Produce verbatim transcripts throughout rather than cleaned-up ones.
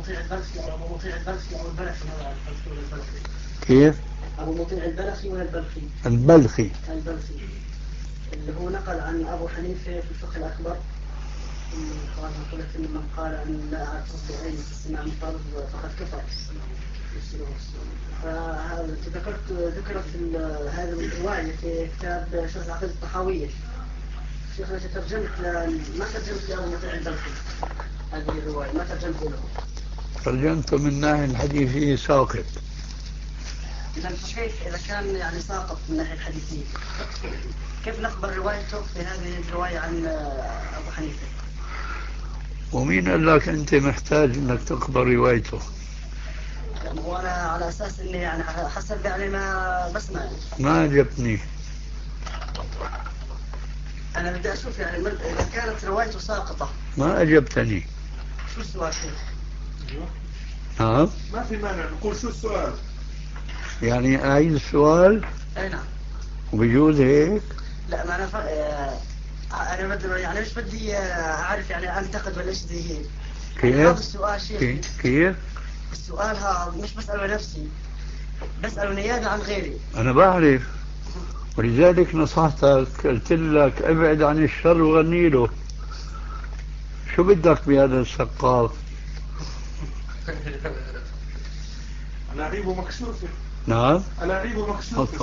مطيع البلخي أو أبو مطيع البلخي أو البلخي هذا البلخي ولا البلخي؟ كيف؟ أبو مطيع البلخي ولا البلخي؟ البلخي. البلخي اللي هو نقل عن أبو حنيفة في الفقه الأكبر قال قلت إن من قال أن لا أعرف الصحيحين في السماع المطالب فقد كفر. فذكرت ذكرت هذه الرواية في كتاب شرح العقيدة الطحاوية. شيخنا ترجمت ما ترجمت لأبو مطيع البلخي هذه الرواية، ما ترجمت له. ترجمت من الناحية الحديثية ساقط. إذا صحيح إذا كان يعني ساقط من الناحية الحديثية كيف نقبل روايته في هذه الرواية عن أبو حنيفة؟ ومين قال لك أنت محتاج أنك تقبل روايته؟ وأنا على أساس إني يعني حسب يعني ما بسمع يعني. ما عجبتني. أنا بدي أشوف يعني إذا كانت روايته ساقطة. ما أجبتني. شو السؤال شيخ؟ ها؟ ما في مانع نقول شو السؤال؟ يعني أعيد السؤال؟ أي نعم. وبيجوز هيك؟ لا ما أنا ف... أنا بدي يعني مش بدي أعرف يعني أنتقد ولا إيش زي هيك. كيف؟ هذا السؤال شيخ. كيف؟ السؤال هذا مش بسأله نفسي، بسأله نيابة عن غيري. أنا بعرف، ولذلك نصحتك قلت لك ابعد عن الشر وغني له. شو بدك بهذا السقاف؟ ألاعيبه مكشوفة. نعم؟ ألاعيبه مكشوفة.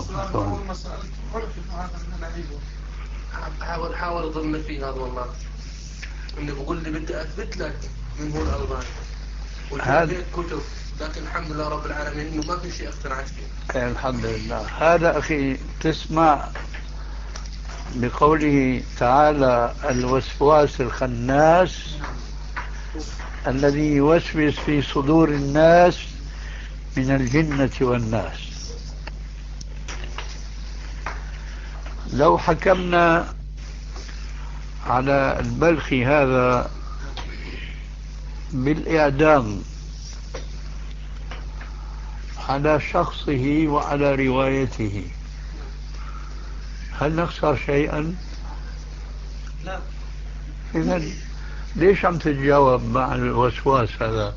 حاول حاول اضل فيه هذا والله. انه بقول لي بدي اثبت لك من هو الالباني. هذا كتب لكن الحمد لله رب العالمين انه ما في شيء اقتنعت فيه. الحمد لله. هذا اخي تسمع بقوله تعالى الوسواس الخناس الذي يوسوس في صدور الناس من الجنة والناس. لو حكمنا على البلخي هذا بالإعدام على شخصه وعلى روايته هل نخسر شيئا؟ لا. إذن ليش عم تتجاوب مع الوسواس هذا؟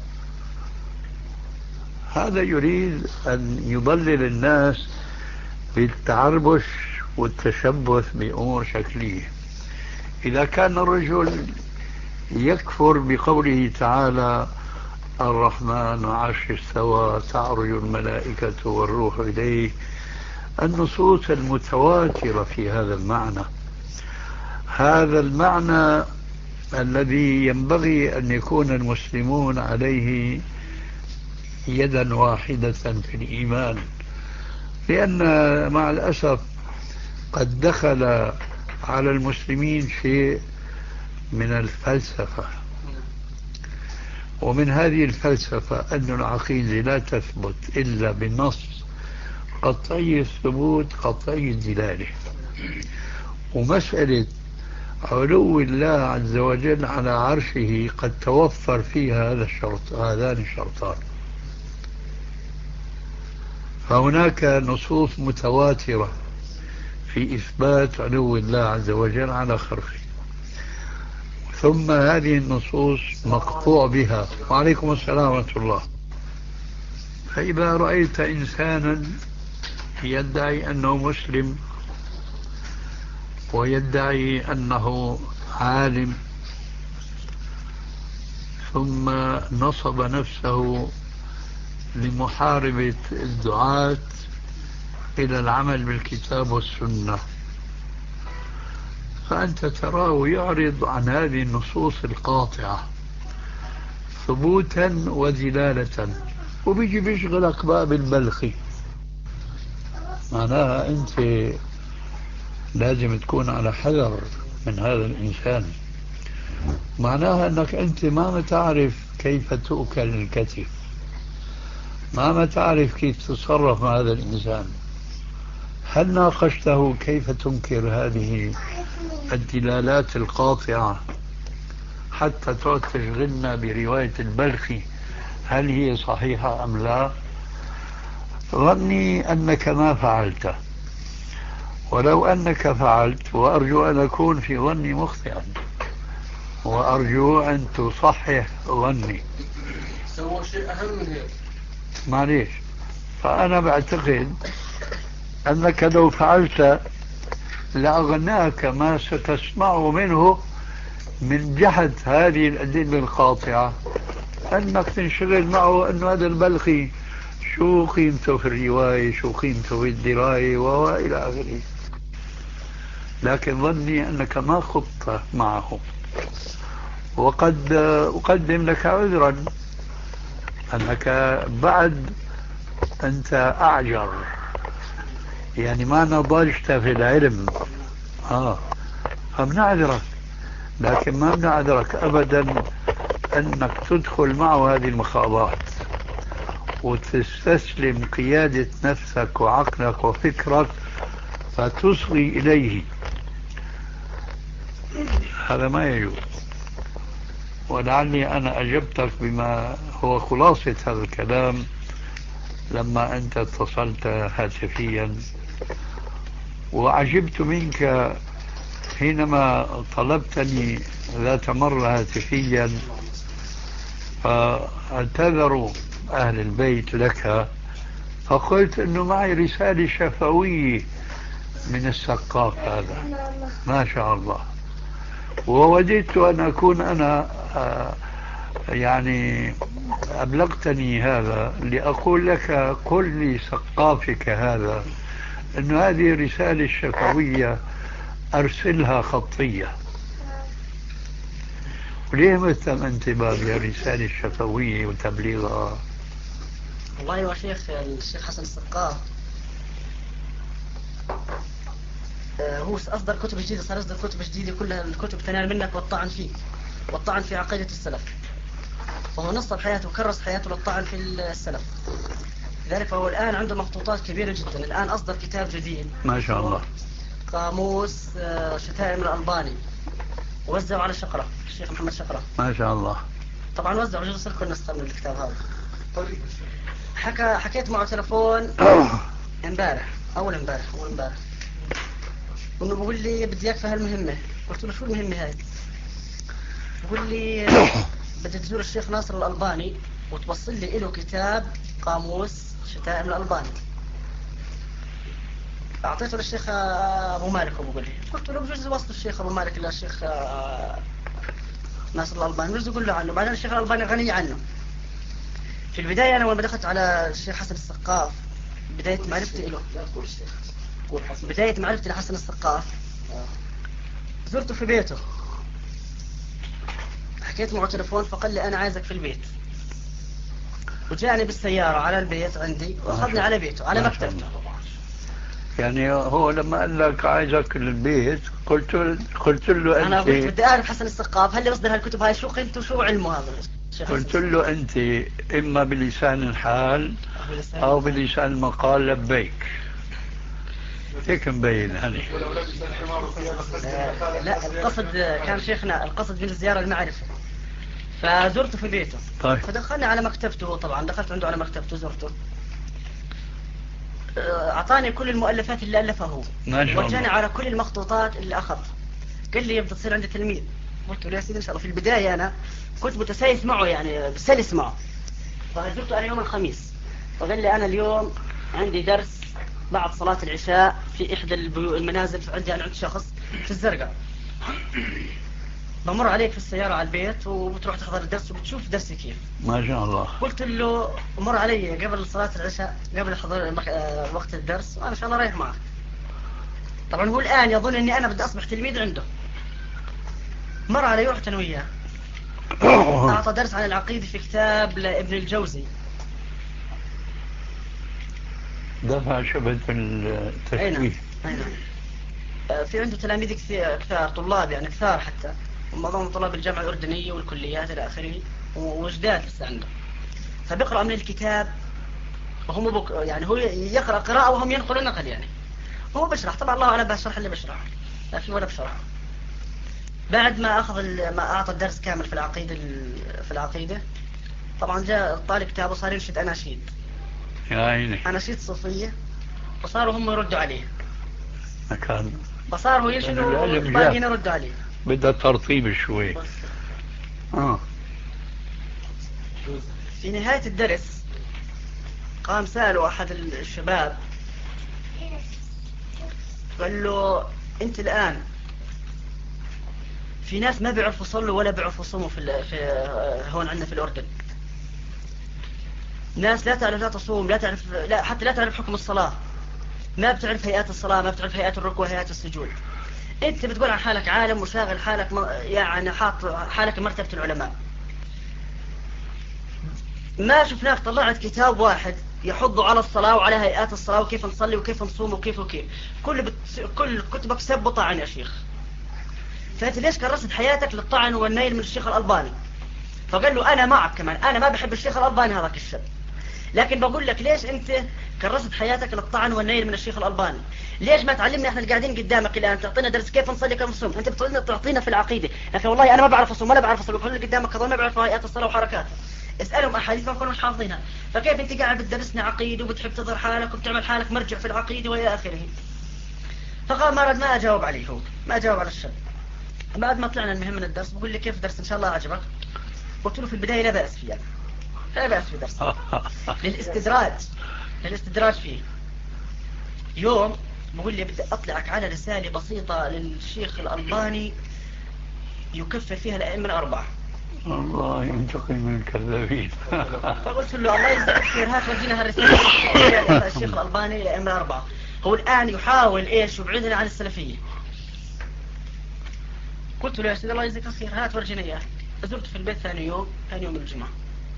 هذا يريد أن يضلل الناس بالتعربش والتشبث بأمور شكلية. إذا كان الرجل يكفر بقوله تعالى الرحمن عرش استوى تعرج الملائكة والروح إليه، النصوص المتواترة في هذا المعنى، هذا المعنى الذي ينبغي أن يكون المسلمون عليه يدا واحدة في الإيمان. لأن مع الأسف قد دخل على المسلمين شيء من الفلسفة، ومن هذه الفلسفة أن العقيدة لا تثبت إلا بالنص قطعي الثبوت قطعي الدلالة. ومسألة علو الله عز وجل على عرشه قد توفر فيها هذا الشرط، هذان الشرطان. فهناك نصوص متواترة في إثبات علو الله عز وجل على خلقه، ثم هذه النصوص مقطوع بها. وعليكم السلام ورحمة الله. فإذا رأيت إنسانا يدعي أنه مسلم ويدعي أنه عالم ثم نصب نفسه لمحاربة الدعاة إلى العمل بالكتاب والسنة، فأنت تراه يعرض عن هذه النصوص القاطعة ثبوتا ودلالة، وبيجي بيشغلك بقى بالبلخي. معناها أنت لازم تكون على حذر من هذا الإنسان. معناها أنك أنت ما تعرف كيف تؤكل الكتف، ما تعرف كيف تتصرف مع هذا الإنسان. هل ناقشته كيف تنكر هذه الدلالات القاطعة حتى تعد تشغلنا برواية البلخي هل هي صحيحة أم لا؟ ظني أنك ما فعلت، ولو أنك فعلت، وأرجو أن أكون في ظني مخطئا، وأرجو أن تصحح ظني. سوى شيء أهم من هيك. معليش، فأنا بعتقد أنك لو فعلت لأغناك ما ستسمعه منه من جهة هذه الأدلة القاطعة، أنك تنشغل معه أنه هذا البلخي شو قيمته في الرواية، شو قيمته في الدراية وإلى آخره. لكن ظني أنك ما خضت معه، وقد أقدم لك عذرا أنك بعد أنت أعجر، يعني ما نضجت في العلم، آه فبنعذرك، لكن ما بنعذرك أبدا أنك تدخل معه هذه المخاضات وتستسلم قيادة نفسك وعقلك وفكرك فتصغي إليه. هذا ما يجوز. ولعلي أنا أجبتك بما هو خلاصة هذا الكلام لما أنت اتصلت هاتفيا، وعجبت منك حينما طلبتني ذات مرة هاتفيا فاعتذروا أهل البيت لك، فقلت أنه معي رسالة شفوية من السقاف هذا ما شاء الله، ووددت أن أكون أنا يعني أبلغتني هذا لأقول لك قل لسقافك هذا أن هذه الرسالة الشفوية أرسلها خطية. وليه مهتم أنت بهذه الرسالة الشفوية وتبليغها؟ والله يا شيخ الشيخ حسن السقاف هو أصدر كتب جديدة، صار يصدر كتب جديدة كلها الكتب تنال منك والطعن فيه والطعن في عقيدة السلف، وهو نصب حياته وكرس حياته للطعن في السلف. لذلك فهو الآن عنده مخطوطات كبيرة جدا. الآن أصدر كتاب جديد ما شاء الله، قاموس شتائم الألباني، ووزعه على شقرة الشيخ محمد شقرة ما شاء الله. طبعا وزعه جزء لكل نسخة من الكتاب هذا. حكى حكيت معه تلفون امبارح أول امبارح أول امبارح وإنه بقول لي بدي إياك في هالمهمة. قلت له شو المهمة هاي؟ بقول لي بدي تزور الشيخ ناصر الألباني وتوصل لي له كتاب قاموس شتائم الألباني. أعطيته للشيخ أبو مالك وبقول لي، قلت له بجوز وصل الشيخ أبو مالك إلى الشيخ ناصر الألباني بجوز يقول له عنه. بعدين الشيخ الألباني غني عنه. في البداية أنا لما دخلت على الشيخ حسن السقاف بداية معرفتي له بداية معرفتي لحسن السقاف زرته في بيته، حكيت معه تلفون فقال لي أنا عايزك في البيت، وجاءني بالسيارة على البيت عندي وأخذني على بيته على مكتبته. يعني هو لما قال لك عايزك للبيت قلت قلت له أنت، أنا قلت بدي أعرف حسن السقاف هل يصدر هالكتب هاي شو قيمته وشو علمه هذا. قلت له أنت إما بلسان الحال أو بلسان المقال لبيك، هيك مبين يعني. آه لا القصد كان شيخنا القصد من الزيارة المعرفة، فزرته في بيته. طيب. فدخلني على مكتبته، طبعا دخلت عنده على مكتبته زرته، أعطاني كل المؤلفات اللي ألفها هو، ورجاني على كل المخطوطات اللي أخذ. قال لي يبدأ تصير عندي تلميذ. قلت له يا سيدي إن شاء الله. في البداية أنا كنت متسايس معه يعني بسلس معه. فزرته أنا يوم الخميس فقال لي أنا اليوم عندي درس بعد صلاة العشاء في إحدى المنازل عندي أنا عند شخص في الزرقاء، بمر عليك في السيارة على البيت وبتروح تحضر الدرس وبتشوف درسي كيف. ما شاء الله. قلت له مر علي قبل صلاة العشاء قبل حضور وقت الدرس وأنا إن شاء الله رايح معه. طبعا هو الآن يظن أني أنا بدي أصبح تلميذ عنده. مر علي رحت أنا وياه أعطى درس عن العقيدة في كتاب لابن الجوزي دفع شبهة التشويه. في عنده تلاميذ كثار طلاب يعني كثار حتى ومعظم طلاب الجامعة الأردنية والكليات إلى آخره وجداد لسه عنده. فبيقرأ من الكتاب وهم بك... يعني هو يقرأ قراءة وهم ينقلوا نقل يعني. هو بشرح طبعا الله أعلم بشرح اللي بشرح لا في ولا بشرح. بعد ما أخذ ال... ما أعطى الدرس كامل في العقيدة ال... في العقيدة طبعا جاء طالب كتابه صار ينشد أناشيد. يا عيني. أناشيد صوفية وصاروا هم يردوا عليه. مكان. فصاروا ينشدوا والباقيين يردوا عليه. بدأ ترطيب شوي. آه. في نهاية الدرس قام سأله أحد الشباب قال له أنت الآن في ناس ما بيعرفوا يصلوا ولا بيعرفوا يصوموا في, في هون عندنا في الأردن. ناس لا تعرف لا تصوم لا تعرف لا حتى لا تعرف حكم الصلاة، ما بتعرف هيئات الصلاة، ما بتعرف هيئات الركوع هيئات السجود. أنت بتقول عن حالك عالم وشاغل حالك يعني حاط حالك مرتبة العلماء. ما شفناك طلعت كتاب واحد يحض على الصلاة وعلى هيئات الصلاة وكيف نصلي وكيف نصوم وكيف وكيف. كل بت... كل كتبك سب وطعن يا شيخ. فأنت ليش كرست حياتك للطعن والنيل من الشيخ الألباني؟ فقال له أنا معك كمان، أنا ما بحب الشيخ الألباني هذاك الشاب، لكن بقول لك ليش أنت كرست حياتك للطعن والنيل من الشيخ الألباني؟ ليش ما تعلمنا احنا اللي قاعدين قدامك الآن تعطينا درس كيف نصلي كيف نصوم؟ أنت بتعطينا تعطينا في العقيدة، لكن والله أنا ما بعرف أصوم ولا بعرف أصلي، كل اللي قدامك هذول ما بيعرفوا هيئات الصلاة وحركاتها. اسألهم أحاديث ما كانوا مش حافظينها، فكيف أنت قاعد بتدرسنا عقيدة وبتحب تظهر حالك وبتعمل حالك مرجع في العقيدة وإلى آخره. فقال ما رد ما أجاوب عليه، هو ما أجاوب على الشاب. بعد ما طلعنا المهم من الدرس بقول لي كيف درس إن شاء الله عجبك؟ قلت له في البداية لا بأس فيه، لا بأس في درس للاستدراج للاستدراج فيه. يوم بقول لي بدي أطلعك على رسالة بسيطة للشيخ الألباني يكفر فيها الأئمة الأربعة. الله ينتقم من الكذابين. فقلت له الله يجزاك خير، هات ودينا هالرسالة الشيخ الألباني الأئمة الأربعة. هو الآن يحاول إيش يبعدنا عن السلفية. قلت له يا سيدي الله يجزاك خير هات ورجينا إياه. زرت في البيت ثاني يوم ثاني يوم الجمعة،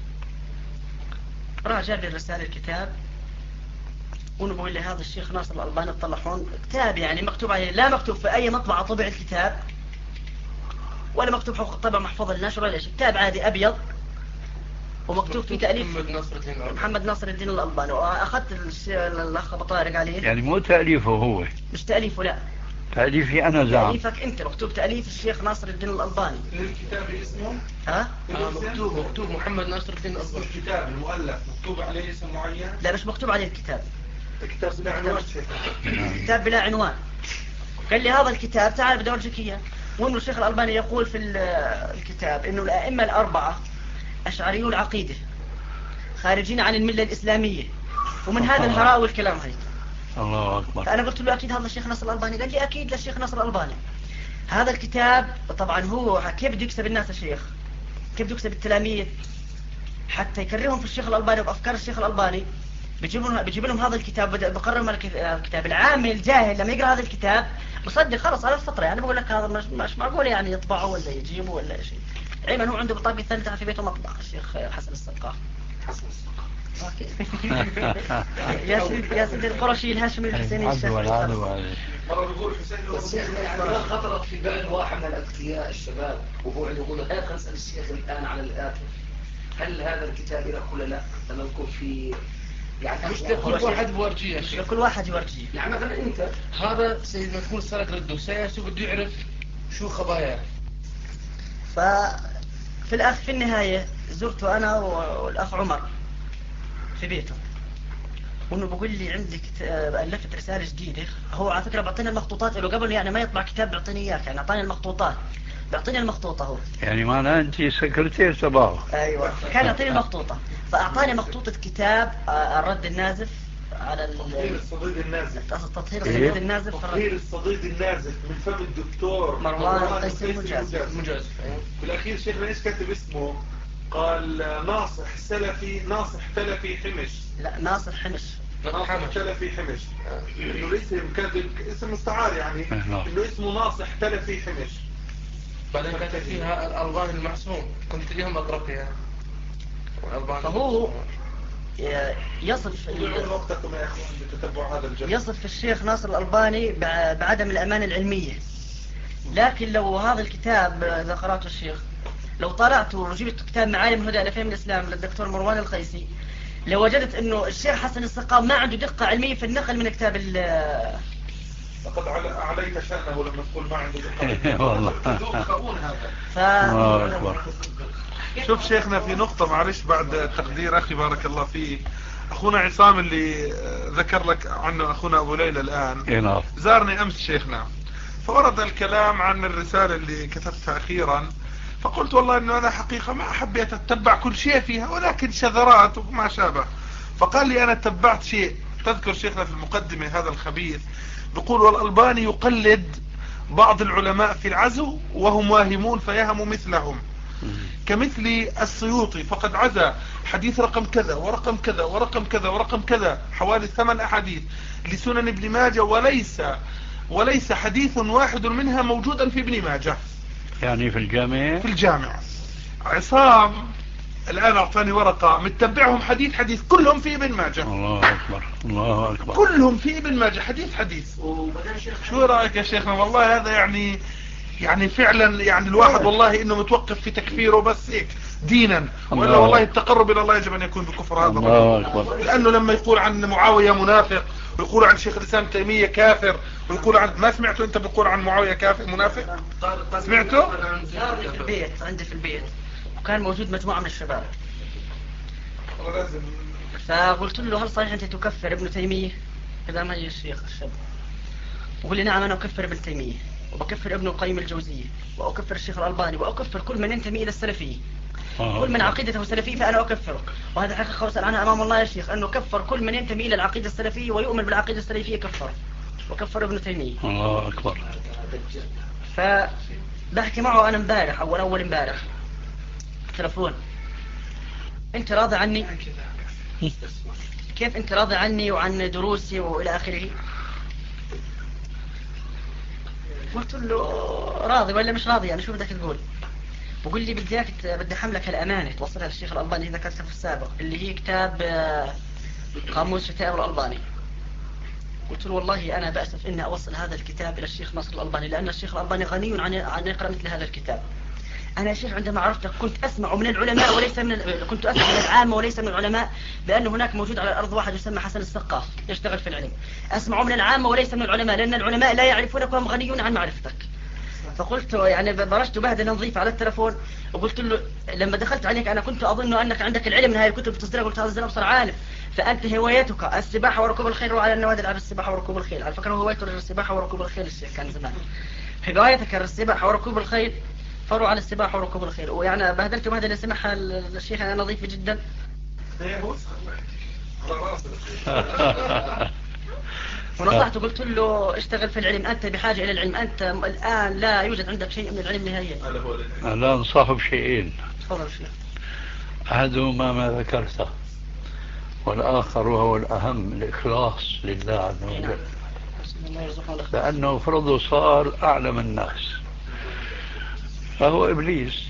راح جاب لي الرسالة الكتاب وانا بقول لي هذا الشيخ ناصر الألباني الطلحون كتاب يعني مكتوب عليه، لا مكتوب في أي مطبعة طبع الكتاب ولا مكتوب حقوق الطبع محفوظ للنشر ولا شيء، كتاب عادي أبيض ومكتوب في تأليف محمد ناصر الدين الألباني. محمد ناصر الدين الألباني. وأخذت الأخ أبو طارق عليه. يعني مو تأليفه هو؟ مش تأليفه لا، تأليفي أنا زعم. تأليفك أنت مكتوب تأليف الشيخ ناصر الدين الألباني. الكتاب اسمه؟ ها؟ آه مكتوب مكتوب محمد ناصر الدين الألباني. الكتاب المؤلف مكتوب عليه اسم معين؟ لا مش مكتوب عليه الكتاب. الكتاب بلا عنوان. كتاب بلا عنوان. قال لي هذا الكتاب تعال بدي أورجيك إياه. وإنه الشيخ الألباني يقول في الكتاب إنه الأئمة الأربعة أشعريو العقيدة خارجين عن الملة الإسلامية، ومن هذا الهراء والكلام هاي. الله أكبر. فأنا قلت له أكيد هذا الشيخ ناصر الألباني. قال لي أكيد للشيخ ناصر الألباني. هذا الكتاب طبعا هو كيف بده يكسب الناس يا شيخ؟ كيف بده يكسب التلاميذ حتى يكرههم في الشيخ الألباني وبأفكار الشيخ الألباني؟ بيجيب لهم بيجيب لهم هذا الكتاب، بقرر الكتاب. العامل الجاهل لما يقرأ هذا الكتاب بصدق خلص على الفطرة. يعني بقول لك هذا مش, مش معقول يعني يطبعه ولا يجيبه ولا شيء. علما هو عنده بطاقة ثالثة في بيته مطبع الشيخ حسن السقاف. حسن السقاف. يا سيدي يا سيدي القرشي الهاشمي الحسيني الشيخ. مرة بيقول حسين يعني خطرت في بال واحد من الأذكياء الشباب وهو يقول هات نسأل الشيخ الآن على الآتي، هل هذا الكتاب له ولا لا؟ لما نكون في يعني مش لكل واحد بورجيه يا شيخ، لكل واحد يورجيه. يعني مثلا أنت هذا سيد ما تكون سرق رده سياسي بده يعرف شو خباياه. ففي الأخ في النهاية زرته أنا والأخ عمر في بيته، وانه بقول لي عندك ألفت رسالة جديدة. هو على فكرة بعطينا المخطوطات له قبل يعني ما يطبع كتاب بيعطيني إياك، يعني أعطاني المخطوطات بيعطيني المخطوطة هو. يعني معناه أنت سكرتير تبعه. أيوة كان يعطيني المخطوطة، فأعطاني مخطوطة كتاب الرد النازف على تطهير الصديد النازف. تطهير الصديد النازف تطهير الصديد النازف من فم الدكتور مروان القيسي المجازف. في الأخير شيخنا إيش كاتب اسمه؟ قال ناصح سلفي ناصح تلفي حمش. لا ناصح حمش. ناصح تلفي حمش. إنه الاسم كاتب اسم مستعار يعني إنه اسمه ناصح تلفي حمش. بعدين كاتب فيها الألباني المعصوم، كنت اليوم أقرأ فيها. فهو يصف وقتكم يا اخوان بتتبع هذا الجمع. يصف الشيخ ناصر الألباني بعدم الأمانة العلمية. لكن لو هذا الكتاب إذا قرأته الشيخ، لو طلعت وجبت كتاب معالم الهدى إلى فهم الإسلام للدكتور مروان القيسي، لوجدت إنه الشيخ حسن السقاف ما عنده دقة علمية في النقل من كتاب ال لقد عليك شأنه لما تقول ما عنده دقة. والله. ف... شوف شيخنا في نقطة معلش بعد تقدير أخي بارك الله فيه، أخونا عصام اللي ذكر لك عنه أخونا أبو ليلى الآن زارني أمس شيخنا، فورد الكلام عن الرسالة اللي كتبتها أخيرا، فقلت والله انه انا حقيقة ما حبيت اتبع كل شيء فيها ولكن شذرات وما شابه. فقال لي انا تبعت شيء، تذكر شيخنا في المقدمة هذا الخبيث بيقول والألباني يقلد بعض العلماء في العزو وهم واهمون فيهموا مثلهم، كمثل السيوطي فقد عزى حديث رقم كذا ورقم كذا ورقم كذا ورقم كذا حوالي ثمان أحاديث لسنن ابن ماجه، وليس وليس حديث واحد منها موجودا في ابن ماجه، يعني في الجامع. في الجامع عصام الآن أعطاني ورقة متبعهم حديث حديث كلهم في ابن ماجه. الله أكبر الله أكبر، كلهم في ابن ماجه حديث حديث. شو رأيك يا شيخنا؟ والله هذا يعني يعني فعلا يعني الواحد والله انه متوقف في تكفيره بس هيك دينا، ولا والله التقرب الى الله يجب ان يكون بكفر هذا الرجل، لانه لما يقول عن معاوية منافق ويقول عن شيخ الاسلام تيمية كافر ويقول عن، ما سمعته انت بيقول عن معاوية كافر منافق؟ سمعته؟ في البيت عندي في البيت وكان موجود مجموعة من الشباب، فقلت له هل صحيح انت تكفر ابن تيمية؟ كذا ما يجي الشيخ الشاب وقال لي نعم انا اكفر ابن تيمية وبكفر ابن القيم الجوزية وأكفر الشيخ الألباني وأكفر كل من ينتمي إلى السلفية، كل من عقيدته سلفية فأنا أكفره. وهذا حقيقة وسأل عنها أمام الله يا شيخ، أنه كفر كل من ينتمي إلى العقيدة السلفية ويؤمن بالعقيدة السلفية كفر، وكفر ابن تيمية. الله أكبر. فبحكي معه أنا امبارح أول أول امبارح تلفون، أنت راضي عني؟ كيف أنت راضي عني وعن دروسي وإلى آخره؟ قلت له راضي ولا مش راضي يعني شو بدك تقول؟ بقول لي بدي اياك بدي حملك الامانه توصلها للشيخ الالباني اذا ذكرتها في السابق اللي هي كتاب قاموس شتائم الالباني. قلت له والله انا باسف اني اوصل هذا الكتاب الى الشيخ ناصر الالباني لان الشيخ الالباني غني عن عن يقرا مثل هذا الكتاب. انا يا شيخ عندما عرفتك كنت اسمع من العلماء وليس من كنت اسمع من العامه وليس من العلماء، لان هناك موجود على الارض واحد يسمى حسن السقاف يشتغل في العلم، اسمع من العامه وليس من العلماء لان العلماء لا يعرفونك وهم غنيون عن معرفتك. فقلت يعني برشت بهدله نظيف على التلفون وقلت له لما دخلت عليك انا كنت اظن انك عندك العلم من هاي الكتب تصدرها، قلت هذا الزلمه صار عالم، فانت هوايتك السباحه وركوب الخيل وعلى النوادي العب السباحه وركوب الخيل، على فكره هوايته السباحه وركوب الخيل الشيخ كان زمان، هوايتك السباحه وركوب الخيل فروا على السباحه وركوب الخيل، ويعني بهدلت بهدله سمحها الشيخ انا نظيفه جدا. ونصحته قلت له اشتغل في العلم، أنت بحاجة إلى العلم، أنت الآن لا يوجد عندك شيء من العلم نهائيا. لا أنصحه بشيئين، تفضل شيخ. أحدهما ما ذكرته والآخر وهو الأهم الإخلاص لله عز وجل، لأنه فرضه صار أعلم الناس فهو إبليس،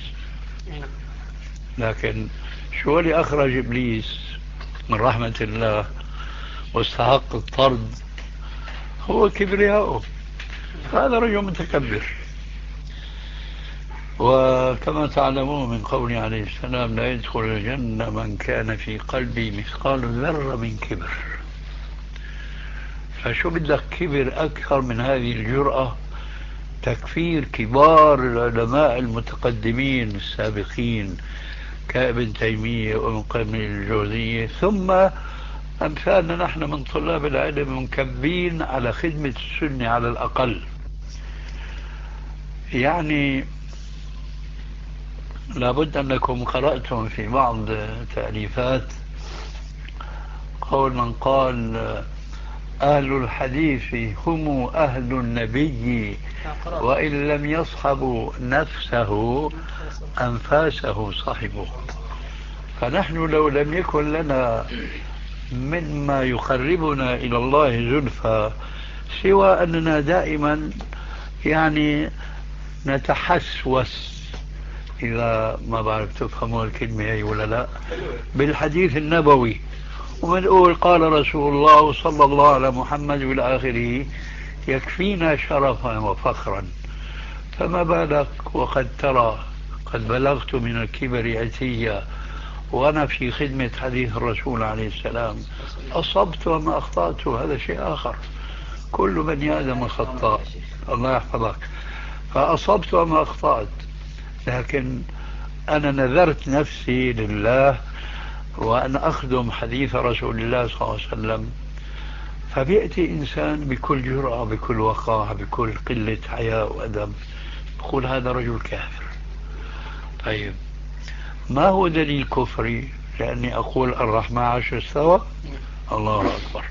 لكن شو اللي أخرج إبليس من رحمة الله واستحق الطرد؟ هو كبرياءه، هذا رجل متكبر. وكما تعلمون من قوله عليه السلام لا يدخل الجنة من كان في قلبي مثقال ذرة من كبر. فشو بدك كبر أكثر من هذه الجرأة؟ تكفير كبار العلماء المتقدمين السابقين كابن تيمية وابن قيم الجوزية، ثم أمثالنا نحن من طلاب العلم منكبين على خدمة السنة على الأقل. يعني لابد أنكم قرأتم في بعض تأليفات قول من قال أهل الحديث هم أهل النبي وإن لم يصحبوا نفسه أنفاسه صحبوا. فنحن لو لم يكن لنا مما يقربنا إلى الله زلفى سوى أننا دائما يعني نتحسوس، إذا ما بعرف تفهموا الكلمة هي ولا لا، بالحديث النبوي ونقول قال رسول الله صلى الله على محمد والى آخره يكفينا شرفا وفخرا، فما بالك وقد ترى قد بلغت من الكبر عتيا وأنا في خدمة حديث الرسول عليه السلام، أصبت وما أخطأت هذا شيء آخر، كل بني آدم خطاء الله يحفظك، فأصبت وما أخطأت، لكن أنا نذرت نفسي لله وأن أخدم حديث رسول الله صلى الله عليه وسلم. فبيأتي إنسان بكل جرأة بكل وقاحة بكل قلة حياء وأدب يقول هذا رجل كافر، طيب ما هو دليل كفري لأني أقول الرحمن عرش استوى؟ الله أكبر.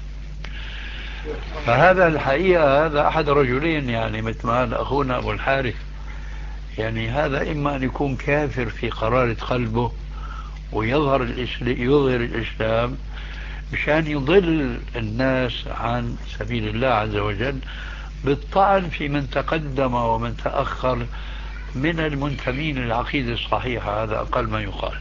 فهذا الحقيقة هذا أحد رجلين، يعني مثل ما قال أخونا أبو الحارث، يعني هذا إما أن يكون كافر في قرارة قلبه ويظهر الإسلام يظهر الإسلام مشان يضل الناس عن سبيل الله عز وجل بالطعن في من تقدم ومن تأخر من المنتمين للعقيدة الصحيحة، هذا أقل ما يقال.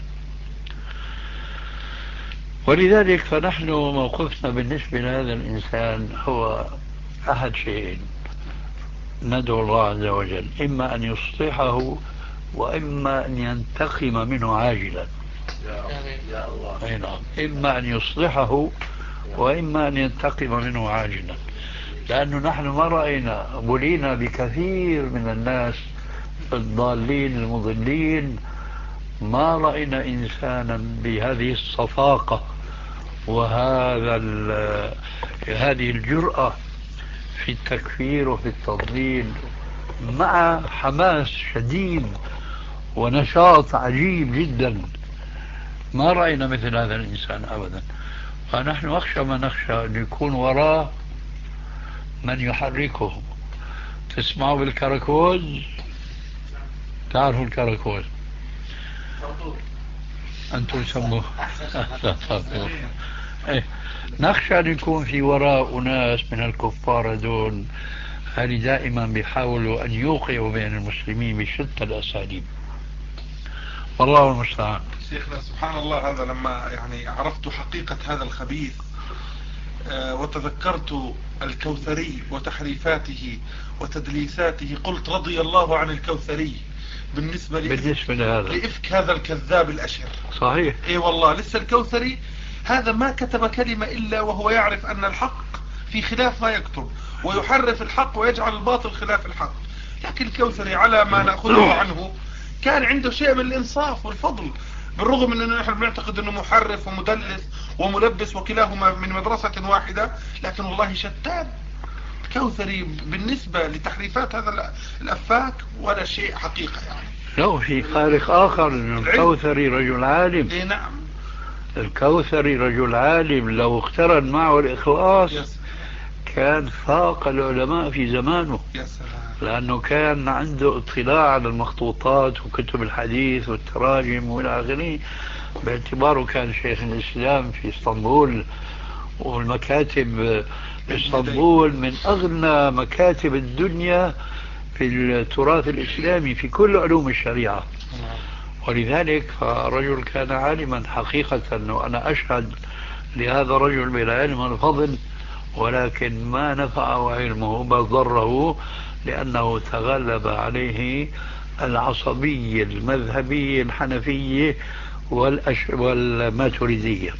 ولذلك فنحن موقفنا بالنسبة لهذا الإنسان هو أحد شيئين، ندعو الله عز وجل إما أن يصلحه وإما أن ينتقم منه عاجلا. يا الله. أي نعم، إما أن يصلحه وإما أن ينتقم منه عاجلا، لأنه نحن ما رأينا بلينا بكثير من الناس الضالين المضلين، ما رأينا إنسانا بهذه الصفاقة وهذا هذه الجرأة في التكفير وفي التضليل مع حماس شديد ونشاط عجيب جدا. ما رأينا مثل هذا الإنسان أبدا. فنحن أخشى ما نخشى أن يكون وراه من يحركه. تسمعوا بالكراكوز؟ تعرفوا الكراكوز؟ أنتم سموه. إيه. نخشى أن يكون في وراء أناس من الكفار دول هذه دائما بيحاولوا أن يوقعوا بين المسلمين بشتى الأساليب. والله المستعان. شيخنا سبحان الله، هذا لما يعني عرفت حقيقة هذا الخبيث آه وتذكرت الكوثري وتحريفاته وتدليساته قلت رضي الله عن الكوثري بالنسبة لإفك, بالنسبة لهذا لإفك هذا الكذاب الأشر. صحيح. اي والله لسه الكوثري هذا ما كتب كلمة إلا وهو يعرف أن الحق في خلاف ما يكتب، ويحرف الحق ويجعل الباطل خلاف الحق. لكن الكوثري على ما نأخذه عنه كان عنده شيء من الإنصاف والفضل، بالرغم من أنه نحن بنعتقد أنه محرف ومدلس وملبس وكلاهما من مدرسة واحدة، لكن والله شتان. الكوثري بالنسبة لتحريفات هذا الأفاك ولا شيء حقيقة يعني. لو في خارق آخر أن الكوثري رجل عالم. إيه نعم. الكوثري رجل عالم، لو اقترن معه الإخلاص يس. كان فاق العلماء في زمانه. يس. لأنه كان عنده اطلاع على المخطوطات وكتب الحديث والتراجم والى آخره، باعتباره كان شيخ الإسلام في اسطنبول، والمكاتب اسطنبول من أغنى مكاتب الدنيا في التراث الإسلامي في كل علوم الشريعة. ولذلك فرجل كان عالما حقيقة، وأنا أشهد لهذا الرجل بالعلم والفضل، ولكن ما نفعه علمه بل ضره، لأنه تغلب عليه العصبية المذهبية الحنفية والماتريدية.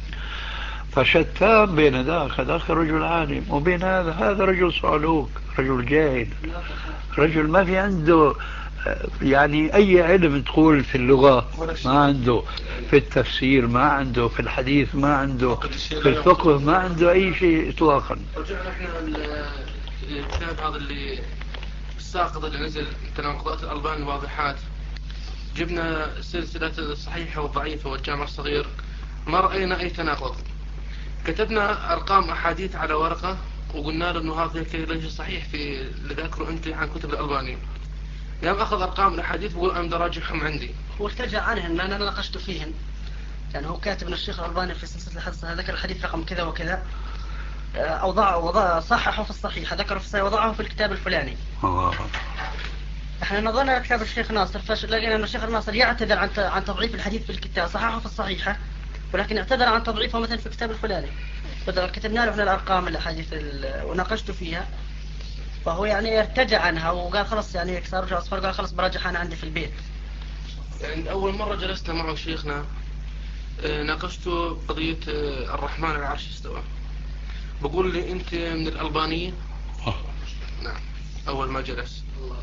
فشتان بين ذاك ذاك رجل عالم وبين هذا هذا رجل صعلوك، رجل جاهل، رجل ما في عنده يعني أي علم تقول في اللغة ما عنده، في التفسير ما عنده، في الحديث ما عنده، في الفقه ما عنده أي شيء إطلاقا. رجعنا احنا الكتاب هذا اللي الساقط اللي نزل تناقضات الألباني الواضحات، جبنا سلسلة الصحيحة والضعيفة والجامع الصغير، ما رأينا أي تناقض. كتبنا أرقام أحاديث على ورقة وقلنا له إنه هذا ليس صحيح في اللي ذاكره أنت عن كتب الألباني. قام أخذ أرقام الأحاديث وقال أنا دراجعهم عندي. وارتجع عنهن ما أنا ناقشت فيهن، يعني هو كاتب إن الشيخ الألباني في سلسلة الحديث ذكر الحديث رقم كذا وكذا، أوضع وضع صححه في الصحيح، ذكره في الصحيح وضعه في الكتاب الفلاني. آه. احنا نظرنا كتاب الشيخ ناصر فلقينا أن الشيخ ناصر يعتذر عن عن تضعيف الحديث في الكتاب، صححه في الصحيحة ولكن اعتذر عن تضعيفه مثلا في الكتاب الفلاني. كتبنا له احنا الأرقام الأحاديث وناقشته فيها، فهو يعني ارتجع عنها وقال خلص يعني يكسر رجع أصفر، قال خلص براجعها أنا عندي في البيت. يعني أول مرة جلسنا معه شيخنا ناقشته قضية الرحمن على العرش استوى، بقول لي أنت من الألبانية؟ نعم. أول ما جلس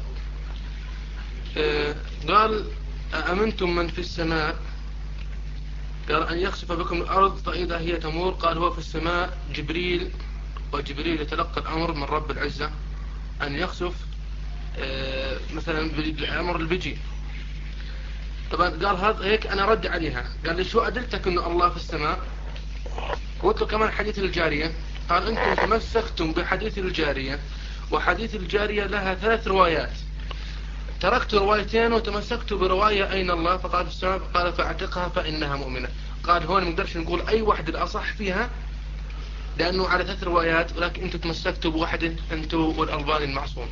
قال أأمنتم من في السماء، قال أن يخسف بكم الأرض فإذا هي تمور، قال هو في السماء جبريل، وجبريل يتلقى الأمر من رب العزة أن يخسف مثلا الأمر اللي بيجي. طبعا قال هذا هيك أنا رد عليها، قال لي شو أدلتك إنه الله في السماء؟ قلت له كمان حديث الجارية. قال أنتم تمسكتم بحديث الجارية، وحديث الجارية لها ثلاث روايات، تركت روايتين وتمسكت برواية أين الله فقال في السماء، قال فاعتقها فإنها مؤمنة. قال هون ما نقدرش نقول أي واحدة الأصح فيها لأنه على ثلاث روايات، ولكن أنتم تمسكتوا بواحدة أنتم والألباني المعصوم.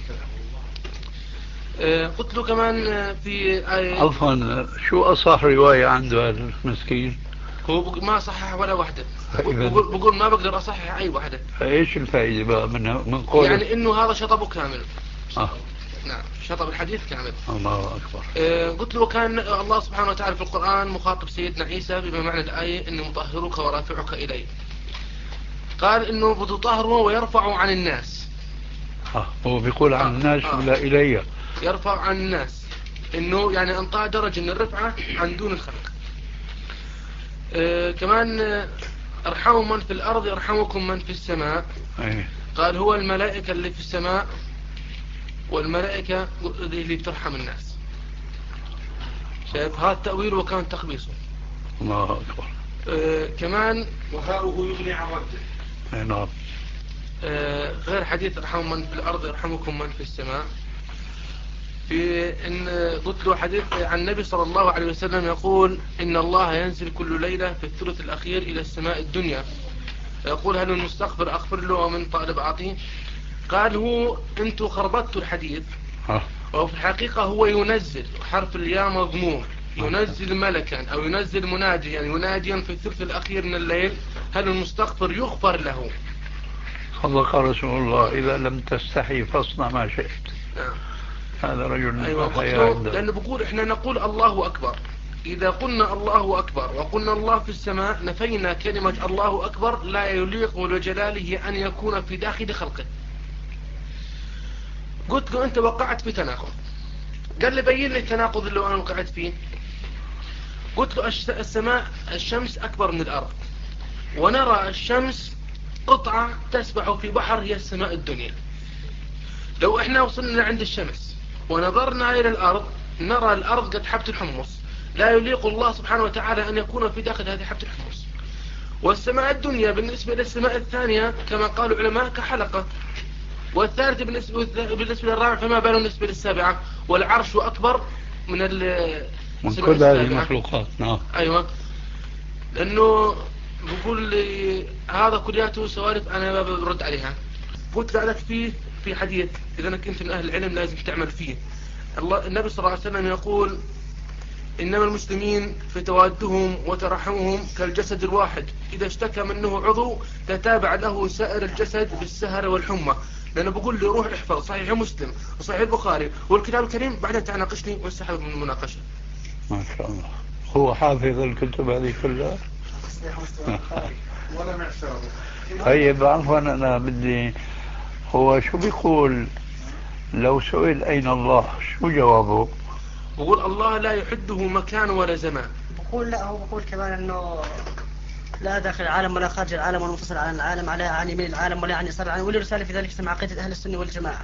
آه قلت له كمان في آية عفوا شو أصح رواية عنده هذا المسكين؟ هو ما صحح ولا واحدة، بقول, بقول ما بقدر أصحح أي واحدة. فإيش الفائدة بقى من من قوله؟ يعني إنه هذا شطبه كامل. آه. نعم شطب الحديث كامل. الله أكبر. آه قلت له كان الله سبحانه وتعالى في القرآن مخاطب سيدنا عيسى بما معنى الآية إني مطهرك ورافعك إلي. قال إنه بتطهره ويرفع عن الناس. آه. هو بيقول عن آه. الناس آه. ولا إلي؟ يرفع عن الناس، إنه يعني أنطى درجة من الرفعة عن دون الخلق. آه كمان آه ارحموا من في الأرض يرحمكم من في السماء. أيه. قال هو الملائكة اللي في السماء والملائكة اللي بترحم الناس. شايف هذا التأويل وكان تخبيصه. الله أكبر. آه كمان وهاؤه يغني عن رده. أي نعم. آه غير حديث ارحموا من في الأرض يرحمكم من في السماء، في إن قلت له حديث عن النبي صلى الله عليه وسلم يقول إن الله ينزل كل ليلة في الثلث الأخير إلى السماء الدنيا، يقول هل المستغفر أغفر له ومن طالب أعطيه. قال هو أنتوا خربطتوا الحديث. آه. وفي الحقيقة هو ينزل حرف الياء مضموم، ينزل ملكا أو ينزل مناديا يناديا في الثلث الأخير من الليل هل المستغفر يغفر له. صدق رسول الله إذا لم تستحي فاصنع ما شئت. نعم. هذا رجل أيوة لأنه بقول إحنا نقول الله أكبر، إذا قلنا الله أكبر وقلنا الله في السماء نفينا كلمة الله أكبر لا يليق لجلاله أن يكون في داخل خلقه. قلت له أنت وقعت في تناقض. قال لي بين لي التناقض اللي أنا وقعت فيه. قلت له السماء الشمس أكبر من الأرض، ونرى الشمس قطعة تسبح في بحر هي السماء الدنيا. لو إحنا وصلنا عند الشمس ونظرنا إلى الأرض نرى الأرض قد حبة الحمص، لا يليق الله سبحانه وتعالى أن يكون في داخل هذه حبة الحمص. والسماء الدنيا بالنسبة للسماء الثانية كما قالوا العلماء كحلقة، والثالثة بالنسبة, بالنسبة للرابعة فما باله بالنسبة للسابعة، والعرش أكبر من من كل هذه المخلوقات. نعم. أيوة لأنه بقول لي هذا كلياته سوالف أنا ما برد عليها. قلت لك فيه في حديث إذا أنك أنت من أهل العلم لازم تعمل فيه. الله النبي صلى الله عليه وسلم يقول إنما المسلمين في توادهم وترحمهم كالجسد الواحد إذا اشتكى منه عضو تتابع له سائر الجسد بالسهر والحمى. لأنه بقول لي روح احفظ صحيح مسلم وصحيح البخاري والكتاب الكريم بعدين تناقشني وانسحب من المناقشة. ما شاء الله. هو حافظ الكتب هذه كلها ولا معساره. طيب عفوا أنا بدي، هو شو بيقول لو سئل أين الله شو جوابه؟ بقول الله لا يحده مكان ولا زمان. بقول لا، هو بقول كمان انه لا داخل العالم ولا خارج العالم ولا منفصل عن العالم، على عن يمين العالم ولا عن يسار العالم، ولي رسالة في ذلك اسم عقيدة أهل السنة والجماعة.